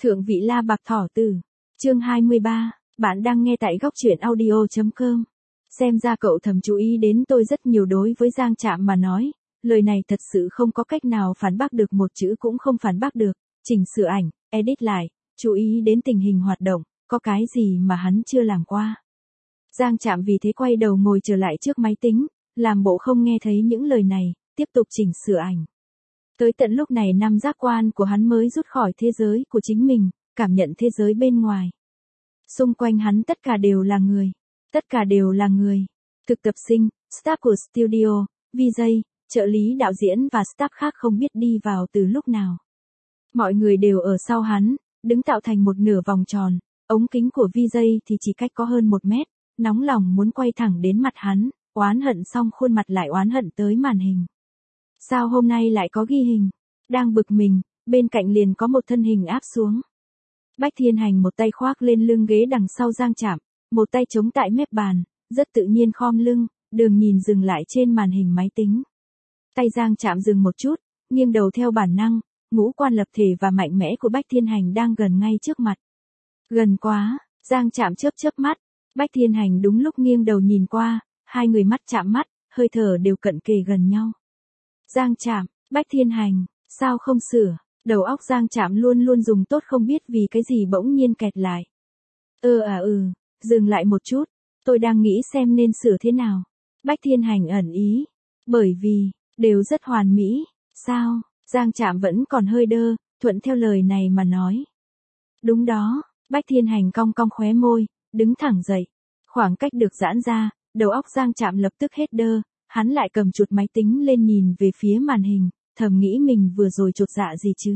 Thượng vị La Bạc Thỏ Tử. Chương 23. Bạn đang nghe tại góc truyện audio.com. Xem ra cậu thầm chú ý đến tôi rất nhiều. Đối với Giang Trạm mà nói, lời này thật sự không có cách nào phản bác được, một chữ cũng không phản bác được. Chỉnh sửa ảnh, edit lại, chú ý đến tình hình hoạt động, có cái gì mà hắn chưa làm qua. Giang Trạm vì thế quay đầu ngồi trở lại trước máy tính, làm bộ không nghe thấy những lời này, tiếp tục chỉnh sửa ảnh. Tới tận lúc này năm giác quan của hắn mới rút khỏi thế giới của chính mình, cảm nhận thế giới bên ngoài. Xung quanh hắn tất cả đều là người. Tất cả đều là người. Thực tập sinh, staff của studio, VJ, trợ lý đạo diễn và staff khác không biết đi vào từ lúc nào. Mọi người đều ở sau hắn, đứng tạo thành một nửa vòng tròn, ống kính của VJ thì chỉ cách có hơn 1 mét, nóng lòng muốn quay thẳng đến mặt hắn, oán hận xong khuôn mặt lại oán hận tới màn hình. Sao hôm nay lại có ghi hình? Đang bực mình, bên cạnh liền có một thân hình áp xuống. Bách Thiên Hành một tay khoác lên lưng ghế đằng sau Giang Trạm, một tay chống tại mép bàn, rất tự nhiên khom lưng, đường nhìn dừng lại trên màn hình máy tính. Tay Giang Trạm dừng một chút, nghiêng đầu theo bản năng, ngũ quan lập thể và mạnh mẽ của Bách Thiên Hành đang gần ngay trước mặt. Gần quá, Giang Trạm chớp mắt, Bách Thiên Hành đúng lúc nghiêng đầu nhìn qua, hai người mắt chạm mắt, hơi thở đều cận kề gần nhau. Giang Trạm, Bách Thiên Hành, sao không sửa? Đầu óc Giang Trạm luôn luôn dùng tốt, không biết vì cái gì bỗng nhiên kẹt lại. Dừng lại một chút, tôi đang nghĩ xem nên sửa thế nào. Bách Thiên Hành ẩn ý, bởi vì, đều rất hoàn mỹ, sao? Giang Trạm vẫn còn hơi đơ, thuận theo lời này mà nói. Đúng đó, Bách Thiên Hành cong cong khóe môi, đứng thẳng dậy. Khoảng cách được giãn ra, đầu óc Giang Trạm lập tức hết đơ, hắn lại cầm chuột máy tính lên nhìn về phía màn hình, thầm nghĩ mình vừa rồi chột dạ gì chứ.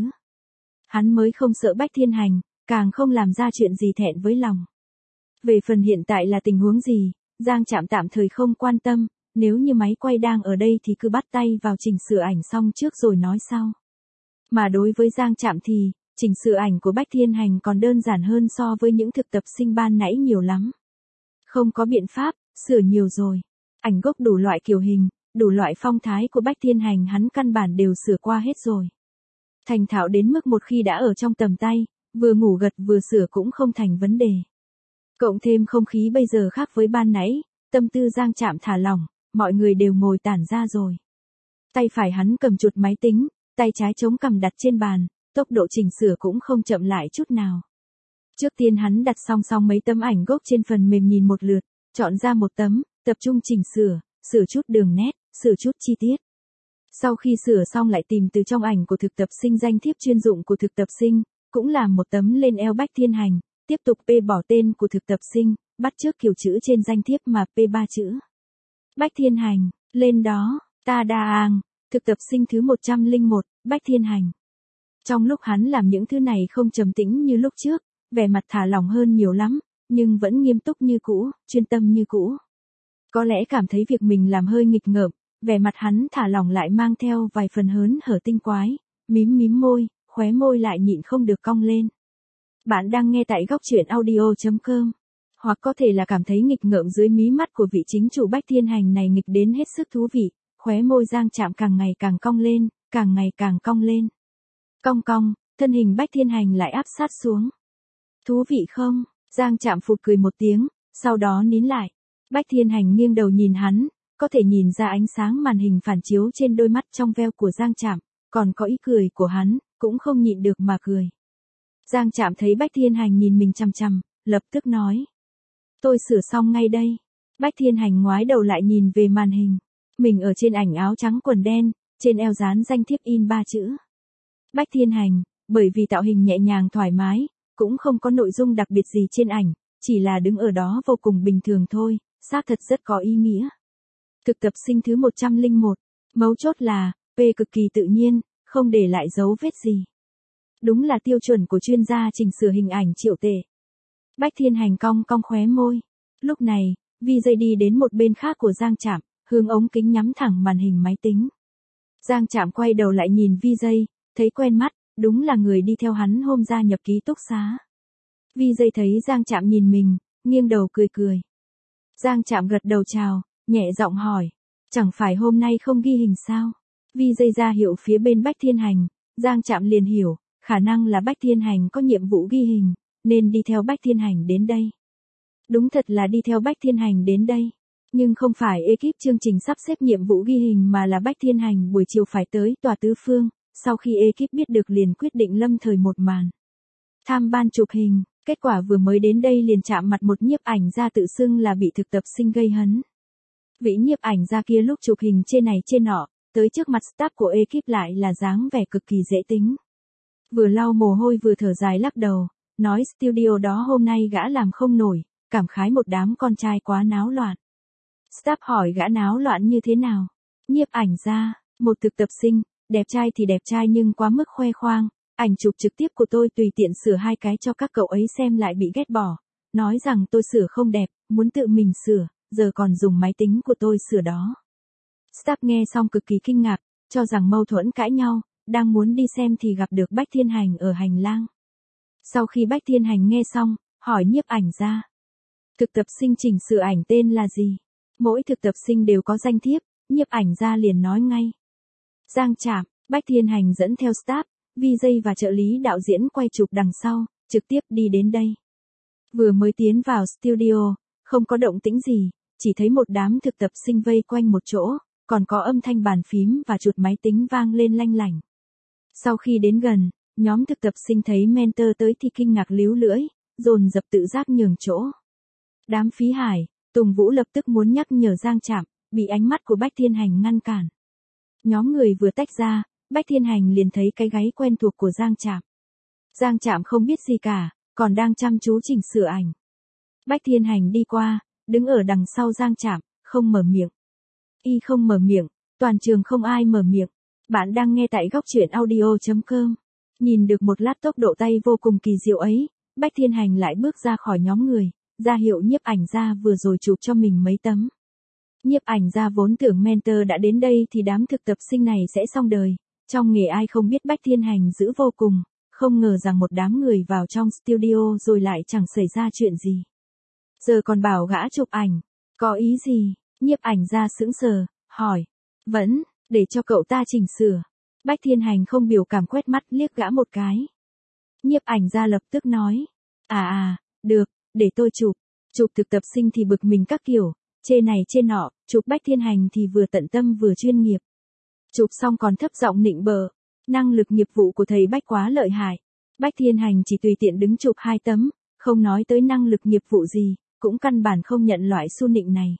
Hắn mới không sợ Bách Thiên Hành, càng không làm ra chuyện gì thẹn với lòng. Về phần hiện tại là tình huống gì, Giang Trạm tạm thời không quan tâm, nếu như máy quay đang ở đây thì cứ bắt tay vào chỉnh sửa ảnh xong trước rồi nói sau. Mà đối với Giang Trạm thì, chỉnh sửa ảnh của Bách Thiên Hành còn đơn giản hơn so với những thực tập sinh ban nãy nhiều lắm. Không có biện pháp, sửa nhiều rồi. Ảnh gốc đủ loại kiểu hình, đủ loại phong thái của Bách Thiên Hành hắn căn bản đều sửa qua hết rồi. Thành thạo đến mức một khi đã ở trong tầm tay, vừa ngủ gật vừa sửa cũng không thành vấn đề. Cộng thêm không khí bây giờ khác với ban nãy, tâm tư Giang Trạm thả lỏng, mọi người đều ngồi tản ra rồi. Tay phải hắn cầm chuột máy tính, tay trái chống cằm đặt trên bàn, tốc độ chỉnh sửa cũng không chậm lại chút nào. Trước tiên hắn đặt song song mấy tấm ảnh gốc trên phần mềm nhìn một lượt, chọn ra một tấm, tập trung chỉnh sửa, sửa chút đường nét, sửa chút chi tiết. Sau khi sửa xong lại tìm từ trong ảnh của thực tập sinh danh thiếp chuyên dụng của thực tập sinh, cũng làm một tấm lên eo Bách Thiên Hành, tiếp tục bỏ tên của thực tập sinh, bắt chước kiểu chữ trên danh thiếp mà 3 chữ. Bách Thiên Hành, lên đó, ta đa àng, thực tập sinh thứ 101, Bách Thiên Hành. Trong lúc hắn làm những thứ này không trầm tĩnh như lúc trước, vẻ mặt thả lỏng hơn nhiều lắm, nhưng vẫn nghiêm túc như cũ, chuyên tâm như cũ. Có lẽ cảm thấy việc mình làm hơi nghịch ngợm, vẻ mặt hắn thả lỏng lại mang theo vài phần hớn hở tinh quái, mím môi, khóe môi lại nhịn không được cong lên. Bạn đang nghe tại góc truyện audio.com, hoặc có thể là cảm thấy nghịch ngợm dưới mí mắt của vị chính chủ Bách Thiên Hành này nghịch đến hết sức thú vị, khóe môi Giang Trạm càng ngày càng cong lên, càng ngày càng cong lên. Cong, thân hình Bách Thiên Hành lại áp sát xuống. Thú vị không? Giang Trạm phụt cười một tiếng, sau đó nín lại. Bách Thiên Hành nghiêng đầu nhìn hắn, có thể nhìn ra ánh sáng màn hình phản chiếu trên đôi mắt trong veo của Giang Trạm, còn có ý cười của hắn, cũng không nhịn được mà cười. Giang Trạm thấy Bách Thiên Hành nhìn mình chằm chằm, lập tức nói. Tôi sửa xong ngay đây. Bách Thiên Hành ngoái đầu lại nhìn về màn hình. Mình ở trên ảnh áo trắng quần đen, trên eo dán danh thiếp in 3 chữ. Bách Thiên Hành, bởi vì tạo hình nhẹ nhàng thoải mái, cũng không có nội dung đặc biệt gì trên ảnh, chỉ là đứng ở đó vô cùng bình thường thôi, xác thật rất có ý nghĩa. Thực tập sinh thứ 101, mấu chốt là, cực kỳ tự nhiên, không để lại dấu vết gì. Đúng là tiêu chuẩn của chuyên gia chỉnh sửa hình ảnh triệu tệ. Bách Thiên Hành cong khóe môi. Lúc này, VJ đi đến một bên khác của Giang Trạm, hướng ống kính nhắm thẳng màn hình máy tính. Giang Trạm quay đầu lại nhìn VJ, thấy quen mắt, đúng là người đi theo hắn hôm ra nhập ký túc xá. VJ thấy Giang Trạm nhìn mình, nghiêng đầu cười. Giang Trạm gật đầu chào, nhẹ giọng hỏi, chẳng phải hôm nay không ghi hình sao? VJ ra hiệu phía bên Bách Thiên Hành, Giang Trạm liền hiểu, khả năng là Bách Thiên Hành có nhiệm vụ ghi hình, nên đi theo Bách Thiên Hành đến đây. Đúng thật là đi theo Bách Thiên Hành đến đây. Nhưng không phải ekip chương trình sắp xếp nhiệm vụ ghi hình mà là Bách Thiên Hành buổi chiều phải tới tòa tứ phương, sau khi ekip biết được liền quyết định lâm thời một màn. Tham ban chụp hình, kết quả vừa mới đến đây liền chạm mặt một nhiếp ảnh gia tự xưng là bị thực tập sinh gây hấn. Vị nhiếp ảnh gia kia lúc chụp hình trên này trên nọ, tới trước mặt staff của ekip lại là dáng vẻ cực kỳ dễ tính. Vừa lau mồ hôi vừa thở dài lắc đầu, nói studio đó hôm nay gã làm không nổi, cảm khái một đám con trai quá náo loạn. Staff hỏi gã náo loạn như thế nào? Nhiếp ảnh gia, một thực tập sinh, đẹp trai thì đẹp trai nhưng quá mức khoe khoang, ảnh chụp trực tiếp của tôi tùy tiện sửa 2 cái cho các cậu ấy xem lại bị ghét bỏ, nói rằng tôi sửa không đẹp, muốn tự mình sửa, giờ còn dùng máy tính của tôi sửa đó. Staff nghe xong cực kỳ kinh ngạc, cho rằng mâu thuẫn cãi nhau, đang muốn đi xem thì gặp được Bách Thiên Hành ở hành lang. Sau khi Bách Thiên Hành nghe xong, hỏi nhiếp ảnh gia, thực tập sinh chỉnh sửa ảnh tên là gì? Mỗi thực tập sinh đều có danh thiếp, nhiếp ảnh gia liền nói ngay. Giang Trạm. Bách Thiên Hành dẫn theo staff, VJ và trợ lý đạo diễn quay chụp đằng sau, trực tiếp đi đến đây. Vừa mới tiến vào studio, không có động tĩnh gì, chỉ thấy một đám thực tập sinh vây quanh một chỗ, còn có âm thanh bàn phím và chuột máy tính vang lên lanh lảnh. Sau khi đến gần, nhóm thực tập sinh thấy mentor tới thì kinh ngạc líu lưỡi, dồn dập tự giác nhường chỗ. Đám Phí Hải, Tùng Vũ lập tức muốn nhắc nhở Giang Trạm, bị ánh mắt của Bách Thiên Hành ngăn cản. Nhóm người vừa tách ra, Bách Thiên Hành liền thấy cái gáy quen thuộc của Giang Trạm. Giang Trạm không biết gì cả, còn đang chăm chú chỉnh sửa ảnh. Bách Thiên Hành đi qua, đứng ở đằng sau Giang Trạm, không mở miệng. Y không mở miệng, toàn trường không ai mở miệng. Bạn đang nghe tại góc truyện audio.com. Nhìn được một lát tốc độ tay vô cùng kỳ diệu ấy, Bách Thiên Hành lại bước ra khỏi nhóm người, ra hiệu nhiếp ảnh gia vừa rồi chụp cho mình mấy tấm. Nhiếp ảnh gia vốn tưởng mentor đã đến đây thì đám thực tập sinh này sẽ xong đời, trong nghề ai không biết Bách Thiên Hành dữ vô cùng, không ngờ rằng một đám người vào trong studio rồi lại chẳng xảy ra chuyện gì. Giờ còn bảo gã chụp ảnh, có ý gì? Nhiếp ảnh gia sững sờ, hỏi. Vẫn, để cho cậu ta chỉnh sửa. Bách Thiên Hành không biểu cảm quét mắt liếc gã một cái. Nhiếp ảnh gia lập tức nói. Được, để tôi chụp. Chụp thực tập sinh thì bực mình các kiểu, chê này chê nọ, chụp Bách Thiên Hành thì vừa tận tâm vừa chuyên nghiệp. Chụp xong còn thấp giọng nịnh bợ, năng lực nghiệp vụ của thầy Bách quá lợi hại. Bách Thiên Hành chỉ tùy tiện đứng chụp 2 tấm, không nói tới năng lực nghiệp vụ gì, cũng căn bản không nhận loại su nịnh này.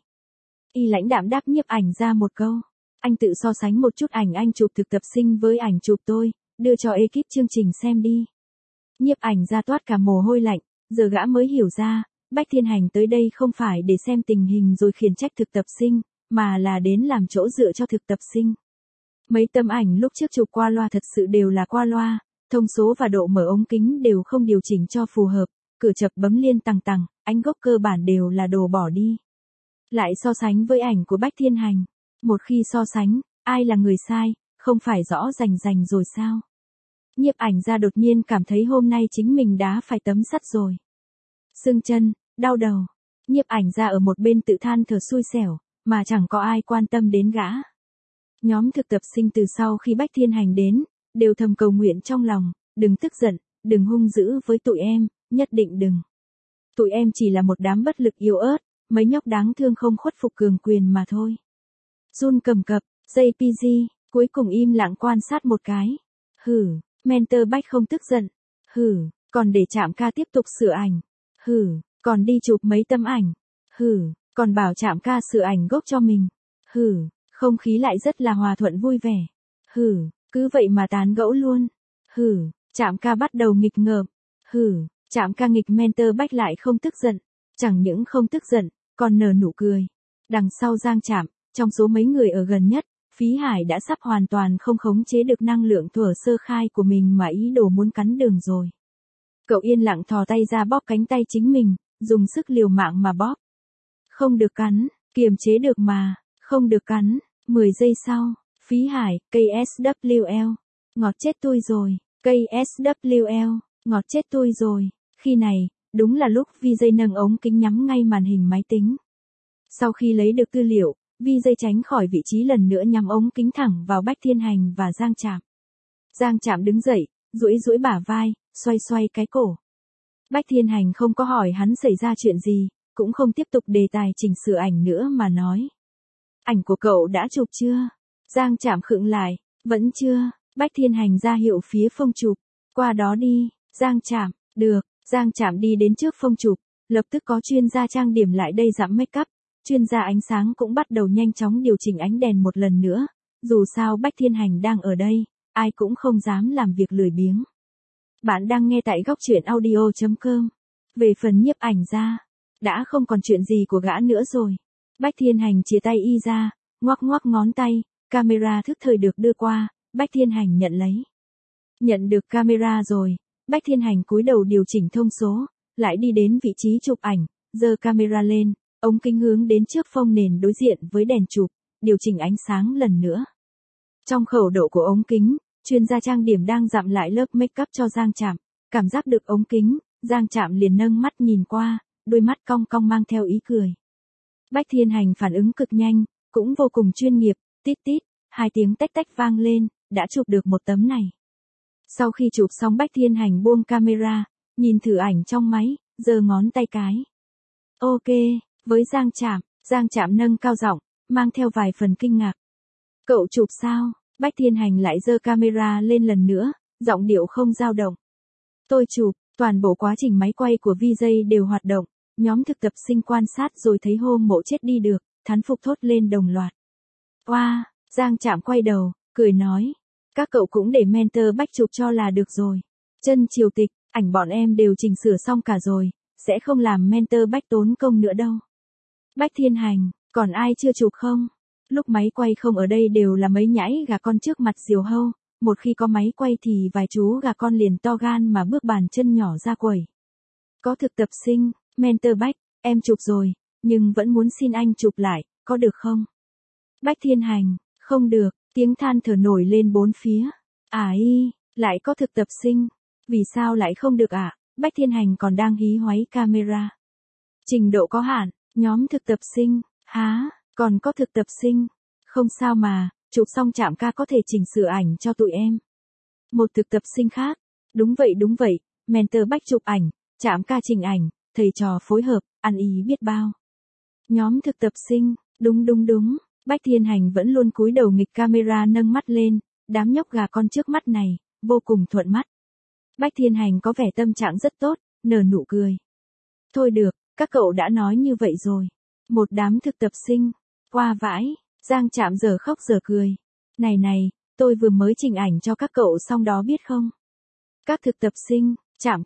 Y lãnh đạm đáp nhiếp ảnh ra một câu. Anh tự so sánh một chút ảnh anh chụp thực tập sinh với ảnh chụp tôi, đưa cho ekip chương trình xem đi. Nhiếp ảnh ra toát cả mồ hôi lạnh, giờ gã mới hiểu ra, Bách Thiên Hành tới đây không phải để xem tình hình rồi khiển trách thực tập sinh, mà là đến làm chỗ dựa cho thực tập sinh. Mấy tấm ảnh lúc trước chụp qua loa thật sự đều là qua loa, thông số và độ mở ống kính đều không điều chỉnh cho phù hợp, cửa chập bấm liên tằng tằng, ánh gốc cơ bản đều là đồ bỏ đi. Lại so sánh với ảnh của Bách Thiên Hành. Một khi so sánh, ai là người sai, không phải rõ rành rồi sao? Nhiếp ảnh ra đột nhiên cảm thấy hôm nay chính mình đá phải tấm sắt rồi. Sưng chân, đau đầu. Nhiếp ảnh ra ở một bên tự than thở xui xẻo, mà chẳng có ai quan tâm đến gã. Nhóm thực tập sinh từ sau khi Bách Thiên Hành đến, đều thầm cầu nguyện trong lòng, đừng tức giận, đừng hung dữ với tụi em, nhất định đừng. Tụi em chỉ là một đám bất lực yếu ớt, mấy nhóc đáng thương không khuất phục cường quyền mà thôi. Run cầm cập, JPG, cuối cùng im lặng quan sát một cái. Mentor Bách không tức giận. Còn để Trạm ca tiếp tục sửa ảnh. Còn đi chụp mấy tấm ảnh. Còn bảo Trạm ca sửa ảnh gốc cho mình. Không khí lại rất là hòa thuận vui vẻ. Cứ vậy mà tán gẫu luôn. Trạm ca bắt đầu nghịch ngợm. Trạm ca nghịch mentor Bách lại không tức giận. Chẳng những không tức giận, còn nở nụ cười. Đằng sau Giang Trạm, trong số mấy người ở gần nhất, Phí Hải đã sắp hoàn toàn không khống chế được năng lượng thuở sơ khai của mình mà ý đồ muốn cắn đường rồi. Cậu yên lặng thò tay ra bóp cánh tay chính mình, dùng sức liều mạng mà bóp. Không được cắn, kiềm chế được mà, không được cắn. 10 giây sau, Phí Hải, KSWL. Ngọt chết tôi rồi, KSWL, ngọt chết tôi rồi. Khi này, đúng là lúc VJ nâng ống kính nhắm ngay màn hình máy tính. Sau khi lấy được tư liệu, VJ tránh khỏi vị trí lần nữa nhắm ống kính thẳng vào Bách Thiên Hành và Giang Trạm. Giang Trạm đứng dậy, duỗi duỗi bả vai, xoay xoay cái cổ. Bách Thiên Hành không có hỏi hắn xảy ra chuyện gì, cũng không tiếp tục đề tài chỉnh sửa ảnh nữa mà nói. Ảnh của cậu đã chụp chưa? Giang Trạm khựng lại, vẫn chưa. Bách Thiên Hành ra hiệu phía phông chụp. Qua đó đi, Giang Trạm, được. Giang Trạm đi đến trước phông chụp, lập tức có chuyên gia trang điểm lại đây dặm make up. Chuyên gia ánh sáng cũng bắt đầu nhanh chóng điều chỉnh ánh đèn một lần nữa. Dù sao Bách Thiên Hành đang ở đây, ai cũng không dám làm việc lười biếng. Bạn đang nghe tại góc truyện audio.com. Về phần nhiếp ảnh ra, đã không còn chuyện gì của gã nữa rồi. Bách Thiên Hành chia tay y ra, ngoắc ngoắc ngón tay, camera thức thời được đưa qua, Bách Thiên Hành nhận lấy. Nhận được camera rồi, Bách Thiên Hành cúi đầu điều chỉnh thông số, lại đi đến vị trí chụp ảnh, giơ camera lên, ống kính hướng đến trước phông nền đối diện với đèn chụp, điều chỉnh ánh sáng lần nữa. Trong khẩu độ của ống kính, chuyên gia trang điểm đang dặm lại lớp make up cho Giang Trạm, cảm giác được ống kính, Giang Trạm liền nâng mắt nhìn qua, đôi mắt cong cong mang theo ý cười. Bách Thiên Hành phản ứng cực nhanh, cũng vô cùng chuyên nghiệp, tít tít, 2 tiếng tách tách vang lên, đã chụp được một tấm này. Sau khi chụp xong Bách Thiên Hành buông camera, nhìn thử ảnh trong máy, giơ ngón tay cái. Ok, với Giang Trạm nâng cao giọng, mang theo vài phần kinh ngạc. Cậu chụp sao? Bách Thiên Hành lại giơ camera lên lần nữa, giọng điệu không dao động. Tôi chụp, toàn bộ quá trình máy quay của VJ đều hoạt động, nhóm thực tập sinh quan sát rồi thấy Hôm Mộ chết đi được, thán phục thốt lên đồng loạt. Oa, Giang Trạm quay đầu, cười nói, các cậu cũng để mentor Bách chụp cho là được rồi. Chân Triều Tịch, ảnh bọn em đều chỉnh sửa xong cả rồi, sẽ không làm mentor Bách tốn công nữa đâu. Bách Thiên Hành, còn ai chưa chụp không? Lúc máy quay không ở đây đều là mấy nhãi gà con trước mặt Diều Hâu, một khi có máy quay thì vài chú gà con liền to gan mà bước bàn chân nhỏ ra quẩy. Có thực tập sinh, mentor Bách, em chụp rồi, nhưng vẫn muốn xin anh chụp lại, có được không? Bách Thiên Hành, không được, tiếng than thở nổi lên bốn phía. Lại có thực tập sinh, vì sao lại không được ạ? Bách Thiên Hành còn đang hí hoáy camera. Trình độ có hạn, nhóm thực tập sinh, còn có thực tập sinh. Không sao mà, chụp xong Trạm ca có thể chỉnh sửa ảnh cho tụi em. Một thực tập sinh khác, đúng vậy, mentor Bách chụp ảnh, Trạm ca chỉnh ảnh, thầy trò phối hợp, ăn ý biết bao. Nhóm thực tập sinh, đúng. Bách Thiên Hành vẫn luôn cúi đầu nghịch camera nâng mắt lên, đám nhóc gà con trước mắt này, vô cùng thuận mắt. Bách Thiên Hành có vẻ tâm trạng rất tốt, nở nụ cười. Thôi được, các cậu đã nói như vậy rồi. Một đám thực tập sinh, qua vãi, Giang Trạm giờ khóc giờ cười. Này, tôi vừa mới chỉnh ảnh cho các cậu xong đó biết không? Các thực tập sinh, Trạm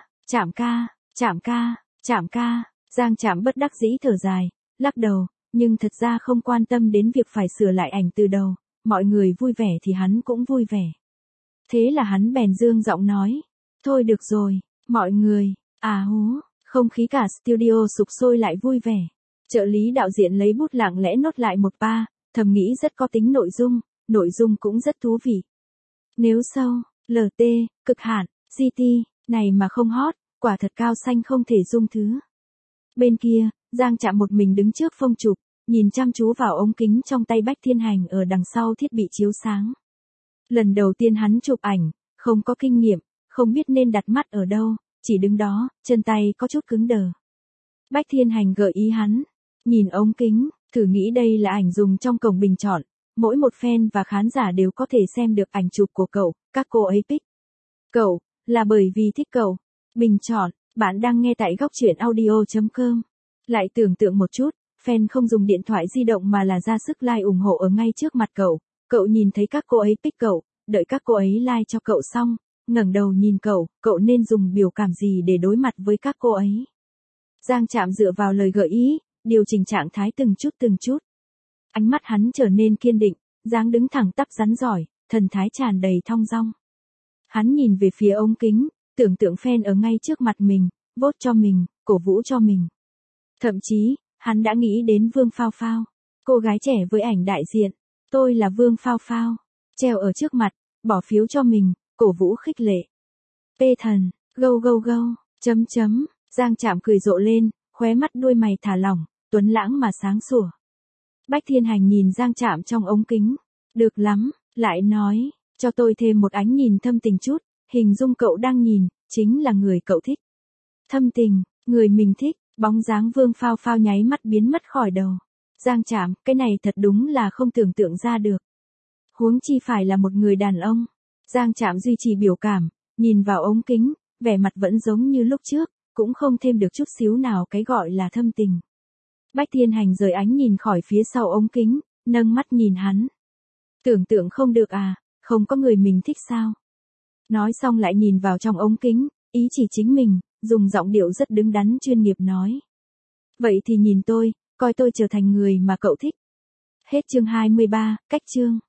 ca, Giang Trạm bất đắc dĩ thở dài, lắc đầu, nhưng thật ra không quan tâm đến việc phải sửa lại ảnh từ đầu, mọi người vui vẻ thì hắn cũng vui vẻ. Thế là hắn bèn dương giọng nói, thôi được rồi, mọi người, không khí cả studio sục sôi lại vui vẻ. Trợ lý đạo diễn lấy bút lặng lẽ nốt lại một pa, thầm nghĩ rất có tính nội dung cũng rất thú vị. Nếu sâu, LT, cực hạn, GT, này mà không hot, quả thật cao xanh không thể dung thứ. Bên kia, Giang Trạm một mình đứng trước phông chụp, nhìn chăm chú vào ống kính trong tay Bách Thiên Hành ở đằng sau thiết bị chiếu sáng. Lần đầu tiên hắn chụp ảnh, không có kinh nghiệm, không biết nên đặt mắt ở đâu, chỉ đứng đó, chân tay có chút cứng đờ. Bách Thiên Hành gợi ý hắn, nhìn ống kính, thử nghĩ đây là ảnh dùng trong cổng bình chọn, mỗi một fan và khán giả đều có thể xem được ảnh chụp của cậu, các cô ấy pick. Cậu, là bởi vì thích cậu. Bình chọn, bạn đang nghe tại góc truyện audio.com. Lại tưởng tượng một chút, fan không dùng điện thoại di động mà là ra sức like ủng hộ ở ngay trước mặt cậu. Cậu nhìn thấy các cô ấy pick cậu, đợi các cô ấy like cho cậu xong, ngẩng đầu nhìn cậu nên dùng biểu cảm gì để đối mặt với các cô ấy. Giang Trạm dựa vào lời gợi ý, điều chỉnh trạng thái từng chút. Ánh mắt hắn trở nên kiên định, dáng đứng thẳng tắp rắn giỏi, thần thái tràn đầy thong dong. Hắn nhìn về phía ống kính, tưởng tượng fan ở ngay trước mặt mình, vote cho mình, cổ vũ cho mình. Thậm chí, hắn đã nghĩ đến Vương Phao Phao, cô gái trẻ với ảnh đại diện, tôi là Vương Phao Phao, treo ở trước mặt, bỏ phiếu cho mình, cổ vũ khích lệ. Pê thần, go, Giang Trạm cười rộ lên, khóe mắt đuôi mày thả lỏng, tuấn lãng mà sáng sủa. Bách Thiên Hành nhìn Giang Trạm trong ống kính, được lắm, lại nói, cho tôi thêm một ánh nhìn thâm tình chút, Hình dung cậu đang nhìn, chính là người cậu thích. Thâm tình, người mình thích, bóng dáng Vương Phao Phao nháy mắt biến mất khỏi đầu. Giang Trạm, cái này thật đúng là không tưởng tượng ra được. Huống chi phải là một người đàn ông. Giang Trạm duy trì biểu cảm, nhìn vào ống kính, vẻ mặt vẫn giống như lúc trước, cũng không thêm được chút xíu nào cái gọi là thâm tình. Bách Thiên Hành rời ánh nhìn khỏi phía sau ống kính, nâng mắt nhìn hắn. Tưởng tượng không được à, không có người mình thích sao? Nói xong lại nhìn vào trong ống kính, ý chỉ chính mình, dùng giọng điệu rất đứng đắn chuyên nghiệp nói. Vậy thì nhìn tôi, coi tôi trở thành người mà cậu thích. Hết chương 23, cách chương.